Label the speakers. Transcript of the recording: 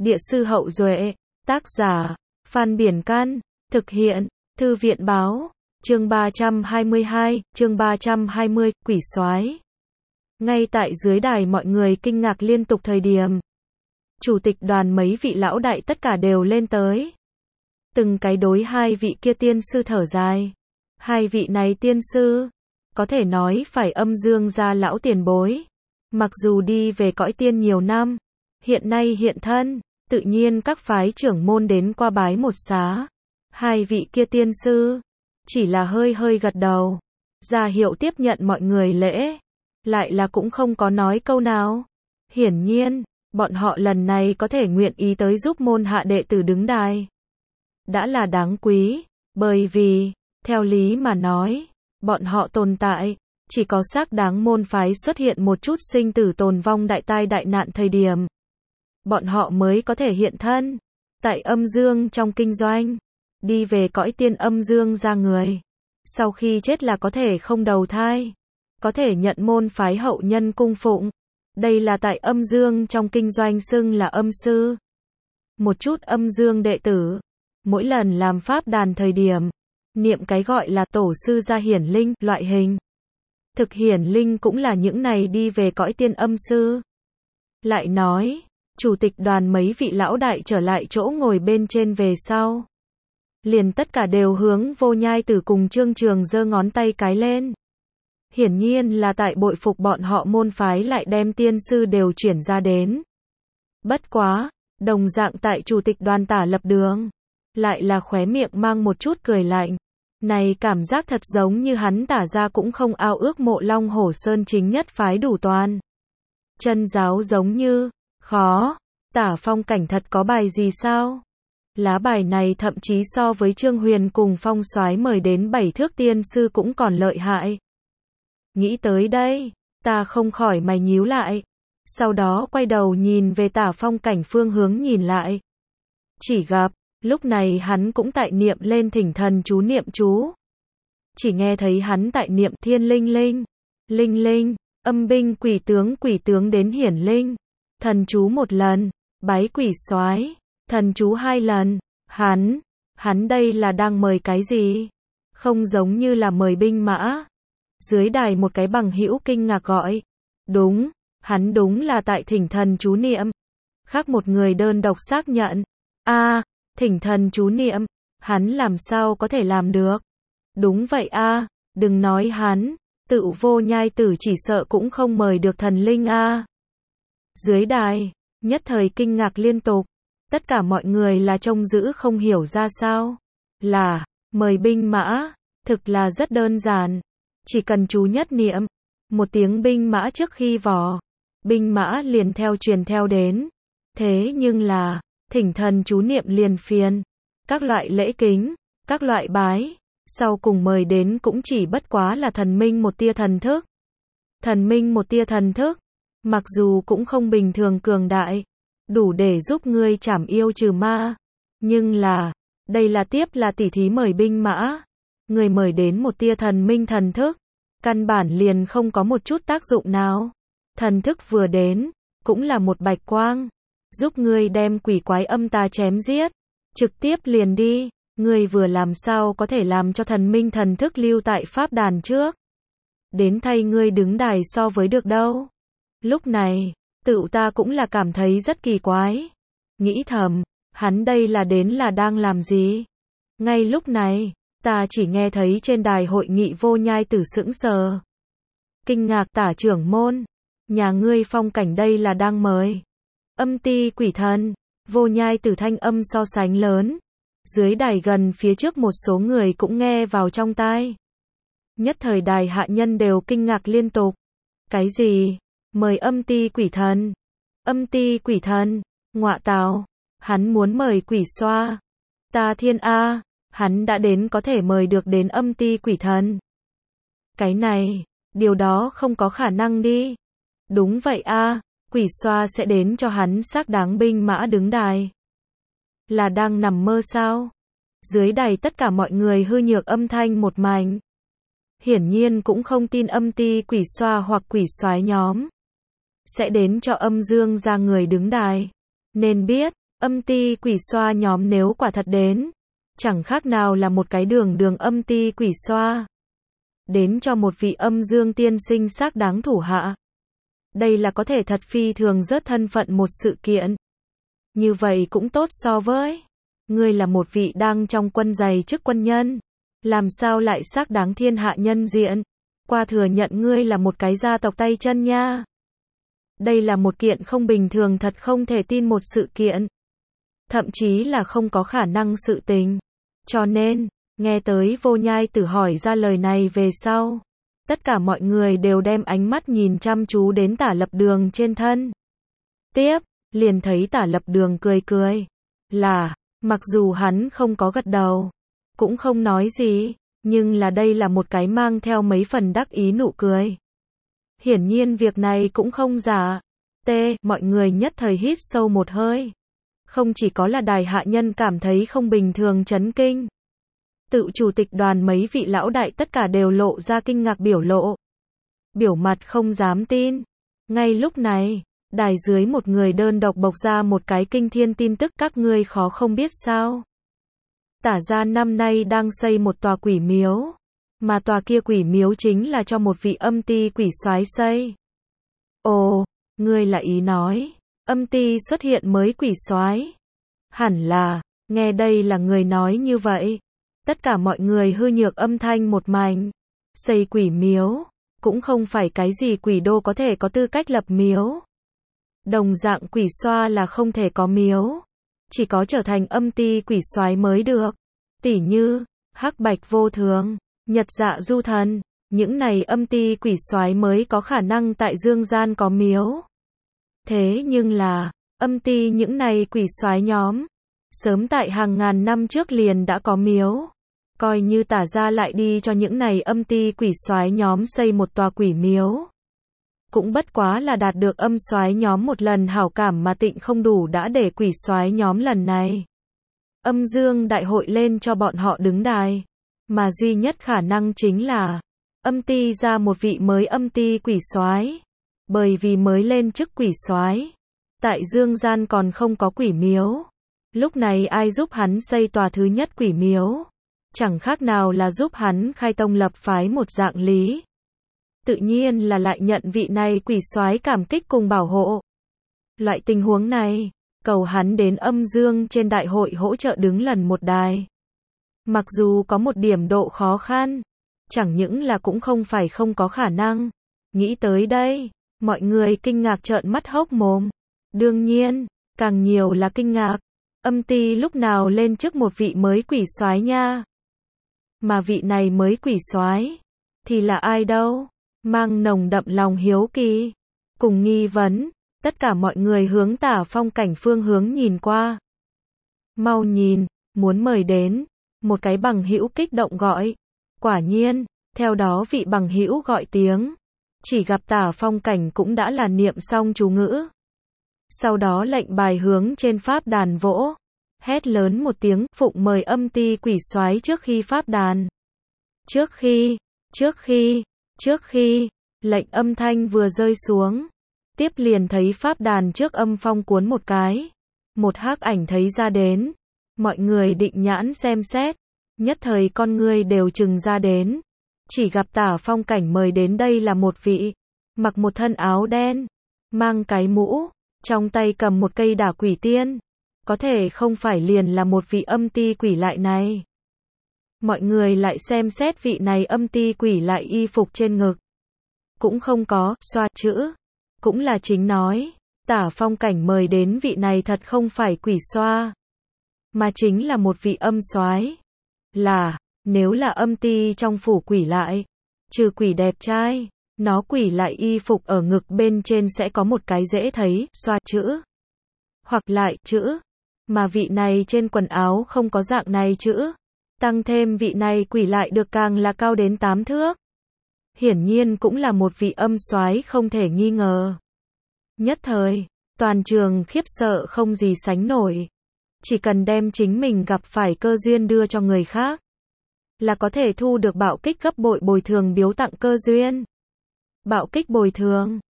Speaker 1: Địa sư Hậu Duệ, tác giả, Phan Biển Can, thực hiện, Thư viện Báo, chương 322, chương 320, quỷ soái. Ngay tại dưới đài mọi người kinh ngạc liên tục thời điểm. Chủ tịch đoàn mấy vị lão đại tất cả đều lên tới. Từng cái đối hai vị kia tiên sư thở dài. Hai vị này tiên sư, có thể nói phải âm dương gia lão tiền bối. Mặc dù đi về cõi tiên nhiều năm, hiện nay hiện thân, tự nhiên các phái trưởng môn đến qua bái một xá. Hai vị kia tiên sư, chỉ là hơi hơi gật đầu, ra hiệu tiếp nhận mọi người lễ, lại là cũng không có nói câu nào. Hiển nhiên, bọn họ lần này có thể nguyện ý tới giúp môn hạ đệ tử đứng đài. Đã là đáng quý, bởi vì, theo lý mà nói, bọn họ tồn tại, chỉ có xác đáng môn phái xuất hiện một chút sinh tử tồn vong đại tai đại nạn thời điểm. Bọn họ mới có thể hiện thân, tại âm dương trong kinh doanh, đi về cõi tiên âm dương ra người. Sau khi chết là có thể không đầu thai, có thể nhận môn phái hậu nhân cung phụng. Đây là tại âm dương trong kinh doanh xưng là âm sư. Một chút âm dương đệ tử, mỗi lần làm pháp đàn thời điểm, niệm cái gọi là tổ sư gia hiển linh, loại hình. Thực hiển linh cũng là những này đi về cõi tiên âm sư. Lại nói, chủ tịch đoàn mấy vị lão đại trở lại chỗ ngồi bên trên về sau. Liền tất cả đều hướng Vô Nhai Tử cùng Trương Trường giơ ngón tay cái lên. Hiển nhiên là tại bội phục bọn họ môn phái lại đem tiên sư đều chuyển ra đến. Bất quá, đồng dạng tại chủ tịch đoàn Tả Lập Đường, lại là khóe miệng mang một chút cười lạnh. Này cảm giác thật giống như hắn Tả ra cũng không ao ước mộ Long Hổ Sơn chính nhất phái đủ toàn. Chân giáo giống như, khó, Tả Phong Cảnh thật có bài gì sao? Lá bài này thậm chí so với Trương Huyền cùng Phong Soái mời đến 7 thước tiên sư cũng còn lợi hại. Nghĩ tới đây, ta không khỏi mày nhíu lại. Sau đó quay đầu nhìn về Tả Phong Cảnh phương hướng nhìn lại. Chỉ gặp, lúc này hắn cũng tại niệm lên thỉnh thần chú niệm chú. Chỉ nghe thấy hắn tại niệm thiên linh linh, linh linh, âm binh quỷ tướng đến hiển linh. Thần chú một lần, bái quỷ soái, thần chú 2 lần, hắn đây là đang mời cái gì? Không giống như là mời binh mã. Dưới đài một cái bằng hữu kinh ngạc gọi. Đúng, hắn đúng là tại thỉnh thần chú niệm. Khác một người đơn độc xác nhận. Thỉnh thần chú niệm, hắn làm sao có thể làm được? Đúng vậy đừng nói hắn, tự Vô Nhai Tử chỉ sợ cũng không mời được thần linh Dưới đài, nhất thời kinh ngạc liên tục. Tất cả mọi người là trông giữ không hiểu ra sao. Là, mời binh mã, thực là rất đơn giản. Chỉ cần chú nhất niệm, một tiếng binh mã trước khi vò, binh mã liền theo truyền theo đến. Thế nhưng là, thỉnh thần chú niệm liền phiền. Các loại lễ kính, các loại bái, sau cùng mời đến cũng chỉ bất quá là thần minh một tia thần thức. Thần minh một tia thần thức, mặc dù cũng không bình thường cường đại, đủ để giúp ngươi trảm yêu trừ ma. Nhưng là, đây là tiếp là tỉ thí mời binh mã. Người mời đến một tia thần minh thần thức, căn bản liền không có một chút tác dụng nào. Thần thức vừa đến, cũng là một bạch quang, giúp ngươi đem quỷ quái âm tà chém giết. Trực tiếp liền đi, ngươi vừa làm sao có thể làm cho thần minh thần thức lưu tại pháp đàn trước. Đến thay ngươi đứng đài so với được đâu. Lúc này, tự ta cũng là cảm thấy rất kỳ quái. Nghĩ thầm, hắn đây là đến là đang làm gì? Ngay lúc này, ta chỉ nghe thấy trên đài hội nghị Vô Nhai Tử sững sờ. Kinh ngạc Tả trưởng môn, nhà ngươi Phong Cảnh đây là đang mời âm ti quỷ thần. Vô Nhai Tử thanh âm so sánh lớn. Dưới đài gần phía trước một số người cũng nghe vào trong tai. Nhất thời đài hạ nhân đều kinh ngạc liên tục. Cái gì? Mời âm ti quỷ thần? Âm ti quỷ thần? Ngọa tào, hắn muốn mời quỷ xoa. Ta thiên hắn đã đến có thể mời được đến âm ti quỷ thần. Cái này, điều đó không có khả năng đi. Đúng vậy quỷ xoa sẽ đến cho hắn xác đáng binh mã đứng đài. Là đang nằm mơ sao? Dưới đài tất cả mọi người hư nhược âm thanh một mảnh. Hiển nhiên cũng không tin âm ti quỷ xoa hoặc quỷ soái nhóm sẽ đến cho âm dương ra người đứng đài. Nên biết, Âm ti quỷ xoa nhóm nếu quả thật đến, chẳng khác nào là một cái đường âm ti quỷ xoa. Đến cho một vị âm dương tiên sinh xác đáng thủ hạ. Đây là có thể thật phi thường rớt thân phận một sự kiện. Như vậy cũng tốt so với ngươi là một vị đang trong quân giày chức quân nhân. Làm sao lại xác đáng thiên hạ nhân diện, qua thừa nhận ngươi là một cái gia tộc tay chân nha. Đây là một kiện không bình thường thật không thể tin một sự kiện. Thậm chí là không có khả năng sự tình. Cho nên, nghe tới Vô Nhai Tử hỏi ra lời này về sau. Tất cả mọi người đều đem ánh mắt nhìn chăm chú đến Tả Lập Đường trên thân. Tiếp, liền thấy Tả Lập Đường cười cười. Là, mặc dù hắn không có gật đầu, cũng không nói gì, nhưng là đây là một cái mang theo mấy phần đắc ý nụ cười. Hiển nhiên việc này cũng không giả. Mọi người nhất thời hít sâu một hơi. Không chỉ có là đài hạ nhân cảm thấy không bình thường chấn kinh. Tự chủ tịch đoàn mấy vị lão đại tất cả đều lộ ra kinh ngạc biểu lộ. Biểu mặt không dám tin. Ngay lúc này, đài dưới một người đơn độc bộc ra một cái kinh thiên tin tức các ngươi khó không biết sao. Tả gia năm nay đang xây một tòa quỷ miếu. Mà tòa kia quỷ miếu chính là cho một vị âm ti quỷ soái xây. Ồ, ngươi là ý nói, âm ti xuất hiện mới quỷ soái. Hẳn là, nghe đây là người nói như vậy. Tất cả mọi người hư nhược âm thanh một mảnh. Xây quỷ miếu, cũng không phải cái gì quỷ đô có thể có tư cách lập miếu. Đồng dạng quỷ xoa là không thể có miếu. Chỉ có trở thành âm ti quỷ soái mới được. Tỉ như, Hắc Bạch Vô Thường, Nhật Dạ Du Thần, những này âm ti quỷ soái mới có khả năng tại dương gian có miếu. Thế nhưng là, âm ti những này quỷ soái nhóm, sớm tại hàng ngàn năm trước liền đã có miếu. Coi như Tả gia lại đi cho những này âm ti quỷ soái nhóm xây một tòa quỷ miếu. Cũng bất quá là đạt được âm soái nhóm một lần hảo cảm mà tịnh không đủ đã để quỷ soái nhóm lần này. Âm dương đại hội lên cho bọn họ đứng đài. Mà duy nhất khả năng chính là âm ti ra một vị mới âm ti quỷ soái. Bởi vì mới lên chức quỷ soái, tại dương gian còn không có quỷ miếu. Lúc này ai giúp hắn xây tòa thứ nhất quỷ miếu? Chẳng khác nào là giúp hắn khai tông lập phái một dạng lý. Tự nhiên là lại nhận vị này quỷ soái cảm kích cùng bảo hộ. Loại tình huống này, cầu hắn đến âm dương trên đại hội hỗ trợ đứng lần một đài. Mặc dù có một điểm độ khó khăn, chẳng những là cũng không phải không có khả năng. Nghĩ tới đây, mọi người kinh ngạc trợn mắt hốc mồm. Đương nhiên, càng nhiều là kinh ngạc. Âm ti lúc nào lên trước một vị mới quỷ soái nha. Mà vị này mới quỷ soái thì là ai đâu? Mang nồng đậm lòng hiếu kỳ cùng nghi vấn, tất cả mọi người hướng Tả Phong Cảnh phương hướng nhìn qua. Mau nhìn, muốn mời đến. Một cái bằng hữu kích động gọi. Quả nhiên, theo đó vị bằng hữu gọi tiếng. Chỉ gặp Tả Phong Cảnh cũng đã là niệm xong chú ngữ. Sau đó lệnh bài hướng trên pháp đàn vỗ. Hét lớn một tiếng, phụng mời âm ti quỷ soái trước khi pháp đàn. Trước khi, lệnh âm thanh vừa rơi xuống. Tiếp liền thấy pháp đàn trước âm phong cuốn một cái. Một hắc ảnh thấy ra đến. Mọi người định nhãn xem xét. Nhất thời con người đều trừng ra đến. Chỉ gặp Tả Phong Cảnh mời đến đây là một vị. Mặc một thân áo đen. Mang cái mũ. Trong tay cầm một cây đả quỷ tiên. Có thể không phải liền là một vị âm ti quỷ lại này. Mọi người lại xem xét vị này âm ti quỷ lại y phục trên ngực. Cũng không có xoa chữ. Cũng là chính nói. Tả Phong Cảnh mời đến vị này thật không phải quỷ xoa. Mà chính là một vị âm soái. Là, nếu là âm ti trong phủ quỷ lại. Trừ quỷ đẹp trai. Nó quỷ lại y phục ở ngực bên trên sẽ có một cái dễ thấy, xoa chữ. Hoặc lại chữ. Mà vị này trên quần áo không có dạng này chữ. Tăng thêm vị này quỷ lại được càng là cao đến 8 thước. Hiển nhiên cũng là một vị âm soái không thể nghi ngờ. Nhất thời, toàn trường khiếp sợ không gì sánh nổi. Chỉ cần đem chính mình gặp phải cơ duyên đưa cho người khác. Là có thể thu được bạo kích gấp bội bồi thường biếu tặng cơ duyên. Bạo kích bồi thường.